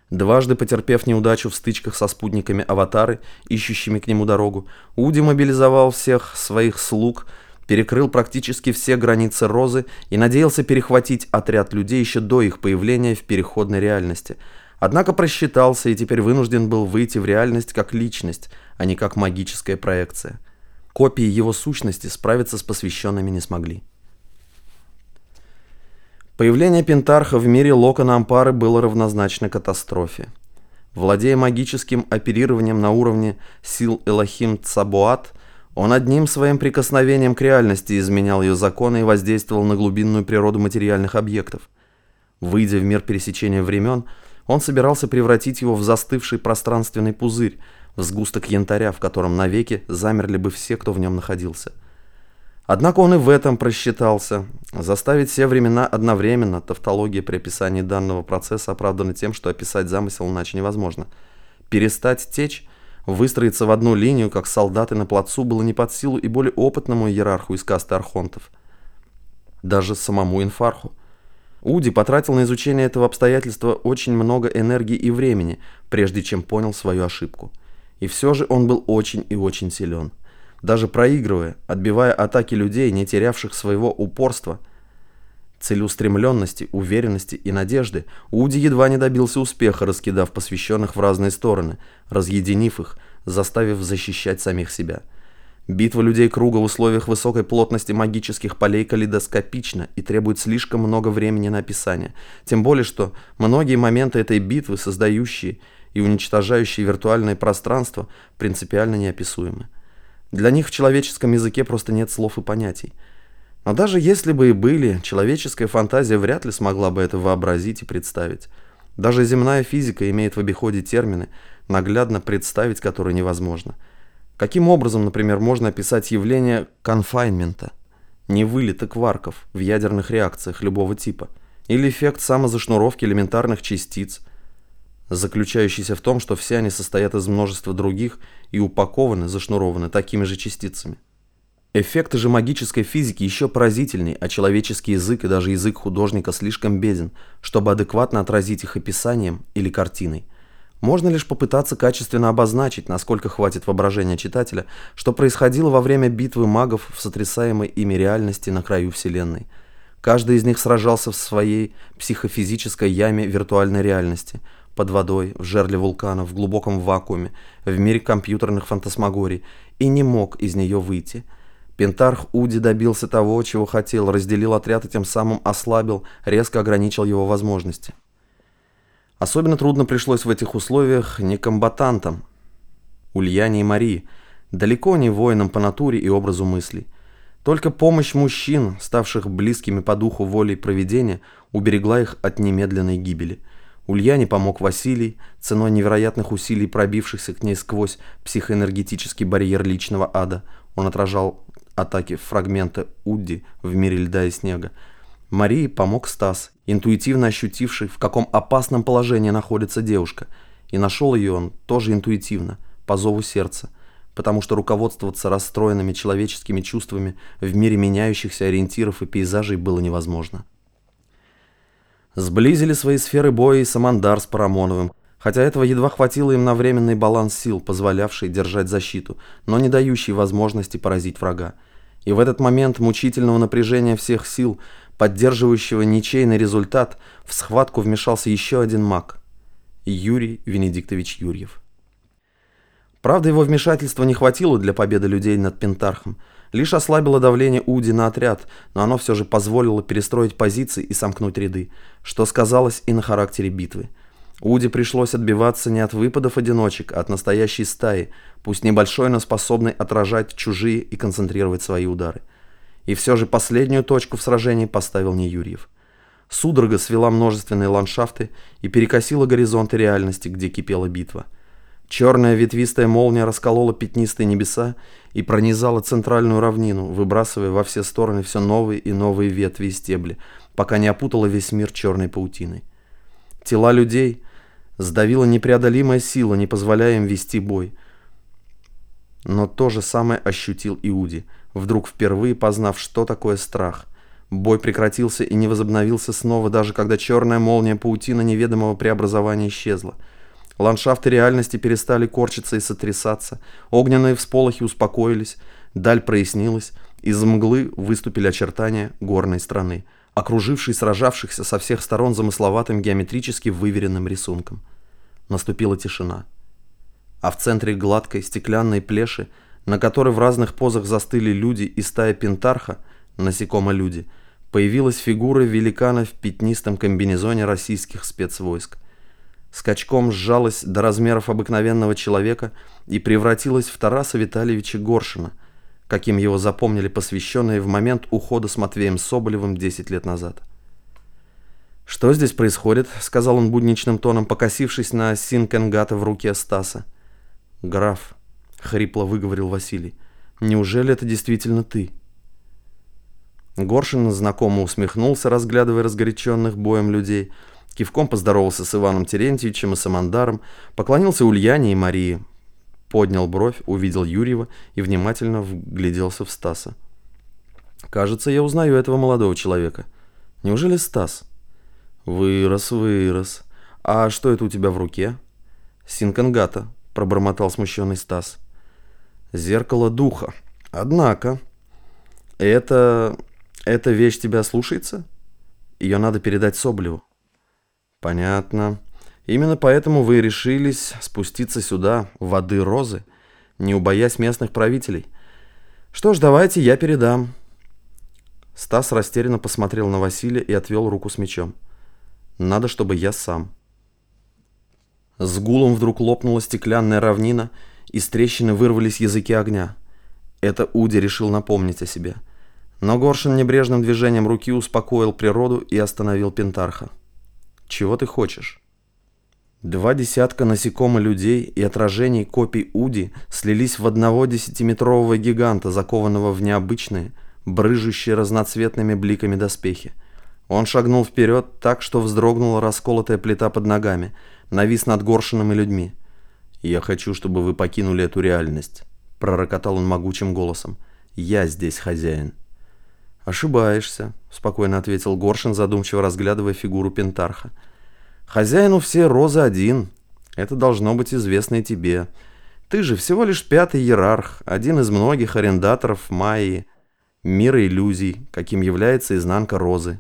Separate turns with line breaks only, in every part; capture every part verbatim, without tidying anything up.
Дважды потерпев неудачу в стычках со спутниками Аватары, ищущими к нему дорогу, Уди мобилизовал всех своих слуг, перекрыл практически все границы Розы и надеялся перехватить отряд людей еще до их появления в переходной реальности. Однако просчитался и теперь вынужден был выйти в реальность как личность, а не как магическая проекция. Копии его сущности справиться с посвященными не смогли. Появление Пентарха в мире Локона Ампары было равнозначно катастрофе. Владея магическим оперированием на уровне сил Элохим Цабоат, он одним своим прикосновением к реальности изменял ее законы и воздействовал на глубинную природу материальных объектов. Выйдя в мир пересечения времен, он собирался превратить его в застывший пространственный пузырь, в сгусток янтаря, в котором навеки замерли бы все, кто в нем находился. Однако он и в этом просчитался. Заставить все времена одновременно, тавтология при описании данного процесса оправдана тем, что описать замысел иначе невозможно. Перестать течь, выстроиться в одну линию, как солдаты на плацу, было не под силу и более опытному иерарху из касты архонтов. Даже самому Инфарху. Уди потратил на изучение этого обстоятельства очень много энергии и времени, прежде чем понял свою ошибку. И все же он был очень и очень силен. Даже проигрывая, отбивая атаки людей, не терявших своего упорства, целеустремленности, уверенности и надежды, Уди едва не добился успеха, раскидав посвященных в разные стороны, разъединив их, заставив защищать самих себя. Битва людей круга в условиях высокой плотности магических полей калейдоскопична и требует слишком много времени на описание, тем более что многие моменты этой битвы, создающие и уничтожающие виртуальное пространство, принципиально неописуемы. Для них в человеческом языке просто нет слов и понятий. Но даже если бы и были, человеческая фантазия вряд ли смогла бы это вообразить и представить. Даже земная физика имеет в обиходе термины, наглядно представить которые невозможно. Каким образом, например, можно описать явление конфайнмента, невылета кварков в ядерных реакциях любого типа, или эффект самозашнуровки элементарных частиц, заключающийся в том, что все они состоят из множества других и упакованы, зашнурованы такими же частицами. Эффекты же магической физики еще поразительнее, а человеческий язык и даже язык художника слишком беден, чтобы адекватно отразить их описанием или картиной. Можно лишь попытаться качественно обозначить, насколько хватит воображения читателя, что происходило во время битвы магов в сотрясаемой ими реальности на краю Вселенной. Каждый из них сражался в своей психофизической яме виртуальной реальности – под водой, в жерле вулкана, в глубоком вакууме, в мире компьютерных фантасмагорий, и не мог из нее выйти. Пентарх Уди добился того, чего хотел, разделил отряд и тем самым ослабил, резко ограничил его возможности. Особенно трудно пришлось в этих условиях не комбатантам, Ульяне и Марии, далеко не воинам по натуре и образу мыслей. Только помощь мужчин, ставших близкими по духу волей провидения, уберегла их от немедленной гибели. Ульяне помог Василий, ценой невероятных усилий пробившихся к ней сквозь психоэнергетический барьер личного ада. Он отражал атаки фрагмента Удди в мире льда и снега. Марии помог Стас, интуитивно ощутивший, в каком опасном положении находится девушка. И нашел ее он тоже интуитивно, по зову сердца, потому что руководствоваться расстроенными человеческими чувствами в мире меняющихся ориентиров и пейзажей было невозможно. Сблизили свои сферы боя и Самандар с Парамоновым, хотя этого едва хватило им на временный баланс сил, позволявший держать защиту, но не дающий возможности поразить врага. И в этот момент мучительного напряжения всех сил, поддерживающего ничейный результат, в схватку вмешался еще один маг – Юрий Венедиктович Юрьев. Правда, его вмешательства не хватило для победы людей над Пентархом, лишь ослабило давление Уди на отряд, но оно все же позволило перестроить позиции и сомкнуть ряды, что сказалось и на характере битвы. Уди пришлось отбиваться не от выпадов одиночек, а от настоящей стаи, пусть небольшой, но способной отражать чужие и концентрировать свои удары. И все же последнюю точку в сражении поставил не Юрьев. Судорога свела множественные ландшафты и перекосила горизонты реальности, где кипела битва. Черная ветвистая молния расколола пятнистые небеса и пронизала центральную равнину, выбрасывая во все стороны все новые и новые ветви и стебли, пока не опутала весь мир черной паутиной. Тела людей сдавила непреодолимая сила, не позволяя им вести бой. Но то же самое ощутил Иуди, вдруг впервые познав, что такое страх. Бой прекратился и не возобновился снова, даже когда черная молния паутина неведомого преобразования исчезла. Ландшафты реальности перестали корчиться и сотрясаться, огненные всполохи успокоились, даль прояснилась, из мглы выступили очертания горной страны, окружившей сражавшихся со всех сторон замысловатым геометрически выверенным рисунком. Наступила тишина. А в центре гладкой стеклянной плеши, на которой в разных позах застыли люди и стая пентарха, насекомо-люди, появилась фигура великана в пятнистом комбинезоне российских спецвойск. Скачком сжалась до размеров обыкновенного человека и превратилась в Тараса Витальевича Горшина, каким его запомнили посвященные в момент ухода с Матвеем Соболевым десять лет назад. «Что здесь происходит?» — сказал он будничным тоном, покосившись на Синкенгата в руке Стаса. «Граф», — хрипло выговорил Василий, — «неужели это действительно ты?» Горшин знакомо усмехнулся, разглядывая разгоряченных боем людей, кивком поздоровался с Иваном Терентьевичем и Самандаром, поклонился Ульяне и Марии, поднял бровь, увидел Юрьева и внимательно вгляделся в Стаса. «Кажется, я узнаю этого молодого человека. Неужели Стас?» «Вырос, вырос. А что это у тебя в руке?» «Синкенгата», — пробормотал смущенный Стас. «Зеркало духа. Однако, это... эта вещь тебя слушается? Ее надо передать Соболеву». «Понятно. Именно поэтому вы решились спуститься сюда, в воды Розы, не убоясь местных правителей. Что ж, давайте я передам». Стас растерянно посмотрел на Василия и отвел руку с мечом. «Надо, чтобы я сам». С гулом вдруг лопнула стеклянная равнина, из трещины вырвались языки огня. Это Уди решил напомнить о себе. Но Горшин небрежным движением руки успокоил природу и остановил Пентарха. «Чего ты хочешь?» Два десятка насекомо-людей и отражений копий Уди слились в одного десятиметрового гиганта, закованного в необычные, брыжущие разноцветными бликами доспехи. Он шагнул вперед так, что вздрогнула расколотая плита под ногами, навис над Горшином и людьми. «Я хочу, чтобы вы покинули эту реальность», — пророкотал он могучим голосом. «Я здесь хозяин». «Ошибаешься», — спокойно ответил Горшин, задумчиво разглядывая фигуру Пентарха. «Хозяину все розы один. Это должно быть известно и тебе. Ты же всего лишь пятый иерарх, один из многих арендаторов Майи, мира иллюзий, каким является изнанка розы».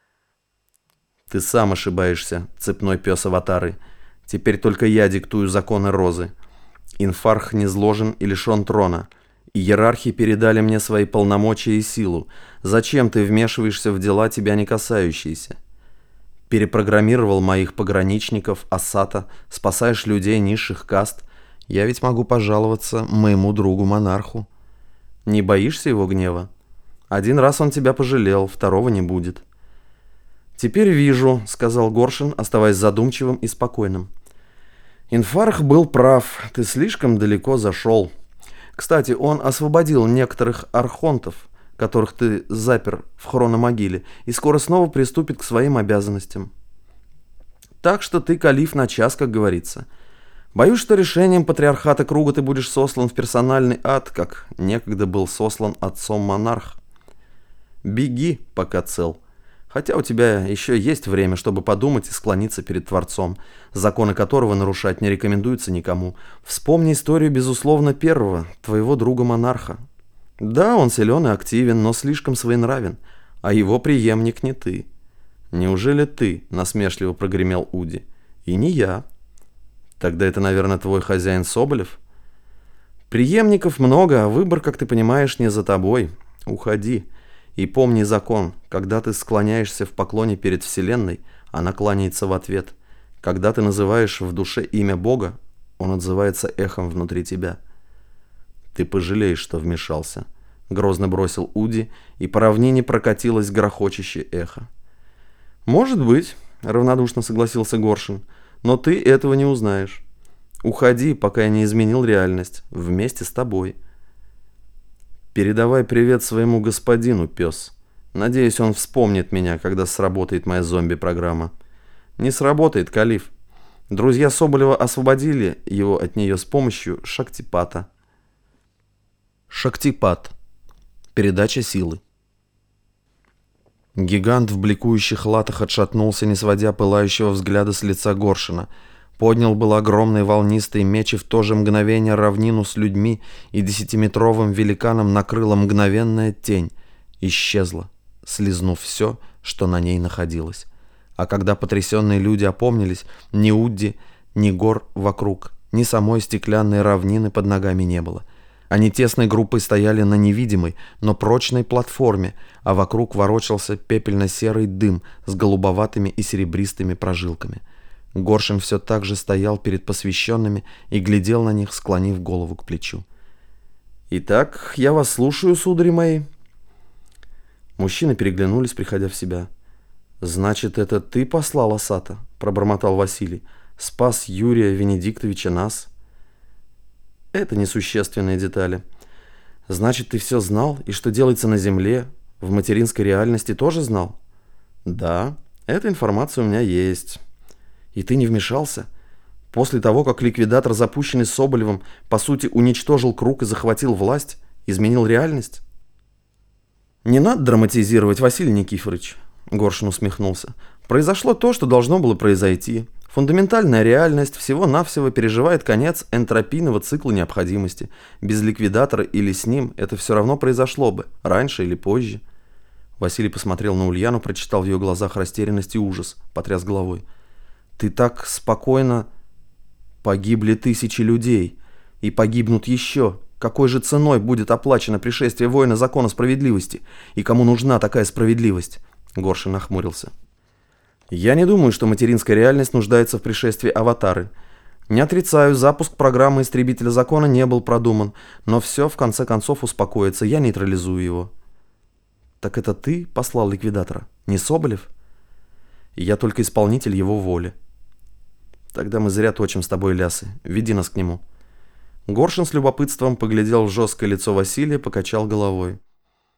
«Ты сам ошибаешься, цепной пес Аватары. Теперь только я диктую законы розы. Инфарх низложен и лишен трона. Иерархи передали мне свои полномочия и силу. Зачем ты вмешиваешься в дела, тебя не касающиеся? Перепрограммировал моих пограничников, Асата, спасаешь людей низших каст. Я ведь могу пожаловаться моему другу-монарху. Не боишься его гнева? Один раз он тебя пожалел, второго не будет». «Теперь вижу», — сказал Горшин, оставаясь задумчивым и спокойным. «Инфарх был прав, ты слишком далеко зашел. Кстати, он освободил некоторых архонтов, которых ты запер в хрономогиле, и скоро снова приступит к своим обязанностям. Так что ты калиф на час, как говорится. Боюсь, что решением патриархата круга ты будешь сослан в персональный ад, как некогда был сослан отцом монарх. Беги, пока цел. Хотя у тебя еще есть время, чтобы подумать и склониться перед Творцом, законы которого нарушать не рекомендуется никому. Вспомни историю, безусловно, первого, твоего друга-монарха. Да, он силен и активен, но слишком своенравен, а его преемник не ты». «Неужели ты?» — насмешливо прогремел Уди. «И не я». «Тогда это, наверное, твой хозяин Соболев?» «Преемников много, а выбор, как ты понимаешь, не за тобой. Уходи. И помни закон, когда ты склоняешься в поклоне перед Вселенной, она кланяется в ответ. Когда ты называешь в душе имя Бога, он отзывается эхом внутри тебя». «Ты пожалеешь, что вмешался», — грозно бросил Уди, и по равнине прокатилось грохочущее эхо. «Может быть», — равнодушно согласился Горшин, — «но ты этого не узнаешь. Уходи, пока я не изменил реальность, вместе с тобой». «Передавай привет своему господину, пес. Надеюсь, он вспомнит меня, когда сработает моя зомби-программа». «Не сработает, калиф. Друзья Соболева освободили его от нее с помощью Шактипата». Шактипат. Передача силы. Гигант в бликующих латах отшатнулся, не сводя пылающего взгляда с лица Горшина. Поднял был огромный волнистый меч, и в то же мгновение равнину с людьми и десятиметровым великаном накрыла мгновенная тень. Исчезла, слизнув все, что на ней находилось. А когда потрясенные люди опомнились, ни Удди, ни гор вокруг, ни самой стеклянной равнины под ногами не было. Они тесной группой стояли на невидимой, но прочной платформе, а вокруг ворочался пепельно-серый дым с голубоватыми и серебристыми прожилками. Горшин все так же стоял перед посвященными и глядел на них, склонив голову к плечу. «Итак, я вас слушаю, судари мои». Мужчины переглянулись, приходя в себя. «Значит, это ты послал Асата?» – пробормотал Василий. «Спас Юрия Венедиктовича нас?» «Это несущественные детали. Значит, ты все знал, и что делается на земле, в материнской реальности тоже знал?» «Да, эта информация у меня есть». «И ты не вмешался? После того, как ликвидатор, запущенный Соболевым, по сути уничтожил круг и захватил власть, изменил реальность?» «Не надо драматизировать, Василий Никифорович», — Горшин усмехнулся. «Произошло то, что должно было произойти. Фундаментальная реальность всего-навсего переживает конец энтропийного цикла необходимости. Без ликвидатора или с ним это все равно произошло бы, раньше или позже». Василий посмотрел на Ульяну, прочитал в ее глазах растерянность и ужас, потряс головой. «Ты так спокойно...» «Погибли тысячи людей, и погибнут еще. Какой же ценой будет оплачено пришествие воина закона справедливости? И кому нужна такая справедливость?» Горшин нахмурился. «Я не думаю, что материнская реальность нуждается в пришествии аватары. Не отрицаю, запуск программы истребителя закона не был продуман, но все в конце концов успокоится, я нейтрализую его». «Так это ты послал ликвидатора, не Соболев?» «Я только исполнитель его воли». «Тогда мы зря точим с тобой лясы. Веди нас к нему». Горшин с любопытством поглядел в жесткое лицо Василия, покачал головой.